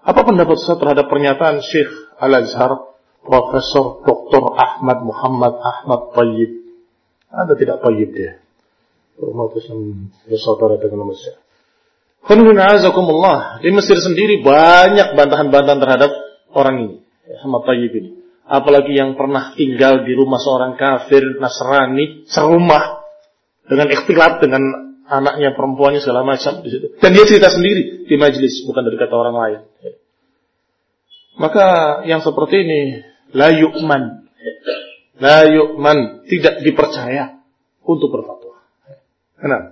Apa pendapat Ustaz terhadap pernyataan Syekh Al-Azhar Profesor Dr. Ahmad Muhammad Ahmad Tayyib? Ada tidak Tayyib dia? Bersaudara dengan Mesir. Di Mesir sendiri banyak bantahan-bantahan terhadap orang ini, Ahmad Tayyib ini. Apalagi yang pernah tinggal di rumah seorang kafir Nasrani serumah dengan ikhtilat dengan anaknya, perempuannya, segala macam di situ. Dan dia cerita sendiri di majelis, bukan dari kata orang lain. Maka yang seperti ini la yu'man, tidak dipercaya untuk berfatwa. Kenapa?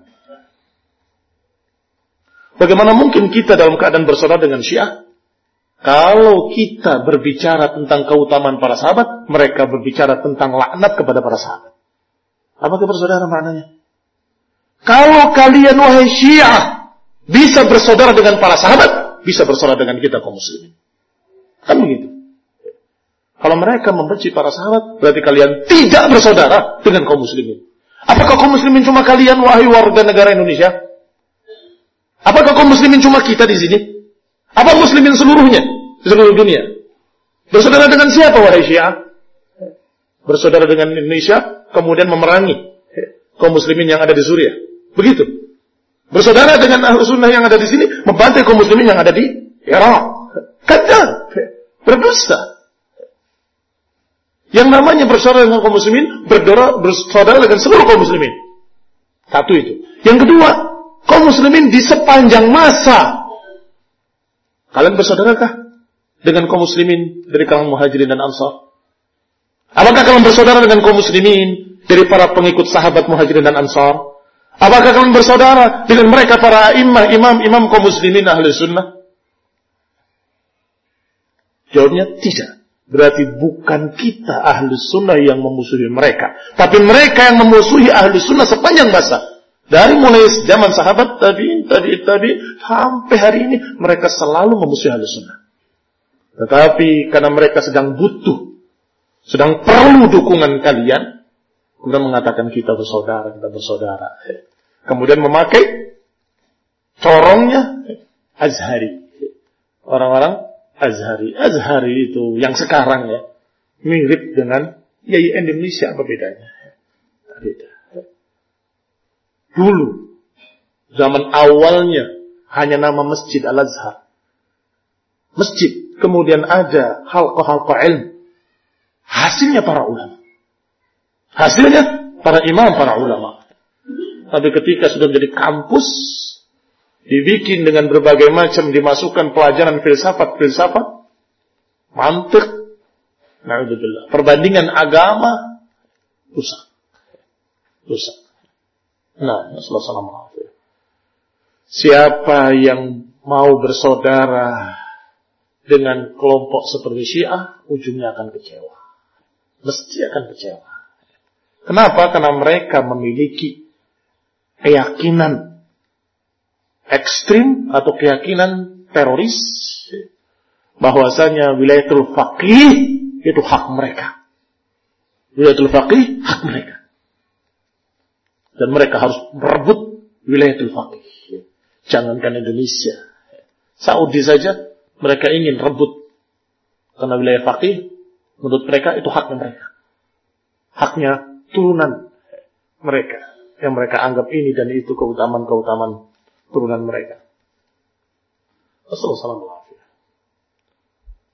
Bagaimana mungkin kita dalam keadaan bersaudara dengan Syiah? Kalau kita berbicara tentang keutamaan para sahabat, mereka berbicara tentang laknat kepada para sahabat. Apakah bersaudara maknanya? Kalau kalian wahai Syiah bisa bersaudara dengan para sahabat, bisa bersaudara dengan kita kaum muslimin. Kan begitu. Kalau mereka membenci para sahabat, berarti kalian tidak bersaudara dengan kaum muslimin. Apakah kaum muslimin cuma kalian wahai warga negara Indonesia? Apakah kaum muslimin cuma kita di sini? Apa muslimin seluruhnya? Di seluruh dunia? Bersaudara dengan siapa wahai Syiah? Bersaudara dengan Indonesia, kemudian memerangi kaum muslimin yang ada di Suriah. Begitu. Bersaudara dengan Ahlus Sunnah yang ada di sini, membantai kaum muslimin yang ada di Irak. Kadzab. Berdusta. Yang namanya bersaudara dengan kaum muslimin, bersaudara dengan seluruh kaum muslimin. Satu itu. Yang kedua, kaum muslimin di sepanjang masa. Kalian bersaudarakah dengan kaum muslimin dari kalangan Muhajirin dan Ansar? Apakah kalian bersaudara dengan kaum muslimin dari para pengikut sahabat Muhajirin dan Ansar? Apakah kalian bersaudara dengan mereka para imam kaum muslimin ahli sunnah? Jawabnya tidak. Berarti bukan kita ahli sunnah yang memusuhi mereka, tapi mereka yang memusuhi ahli sunnah sepanjang masa. Dari mulai zaman sahabat, tabi'in, sampai hari ini mereka selalu memusuhi ahli sunnah. Tetapi karena mereka sedang butuh, sedang perlu dukungan kalian, kemudian mengatakan kita bersaudara. Kemudian memakai corongnya Azhari. Orang-orang Azhari itu yang sekarang ya mirip dengan YIN Indonesia, apa bedanya? Beda. Dulu zaman awalnya hanya nama Masjid Al-Azhar. Masjid, kemudian ada halqa-halqa ilmu. Hasilnya para ulama. Hasilnya para imam, para ulama. Tapi ketika sudah menjadi kampus, dibikin dengan berbagai macam, dimasukkan pelajaran filsafat, mantik, na'udzubillah, perbandingan agama, rusak. Nah, Rasulullah SAW. Siapa yang mau bersaudara dengan kelompok seperti Syiah, ujungnya akan kecewa. Mesti akan kecewa. Kenapa? Karena mereka memiliki keyakinan ekstrim atau keyakinan teroris bahwasanya wilayatul faqih itu hak mereka. Wilayatul faqih hak mereka. Dan mereka harus merebut wilayatul faqih. Jangankan Indonesia, Saudi saja mereka ingin rebut. Karena wilayah faqih menurut mereka itu haknya mereka. Haknya turunan mereka. Yang mereka anggap ini dan itu keutamaan turunan mereka. Assalamualaikum.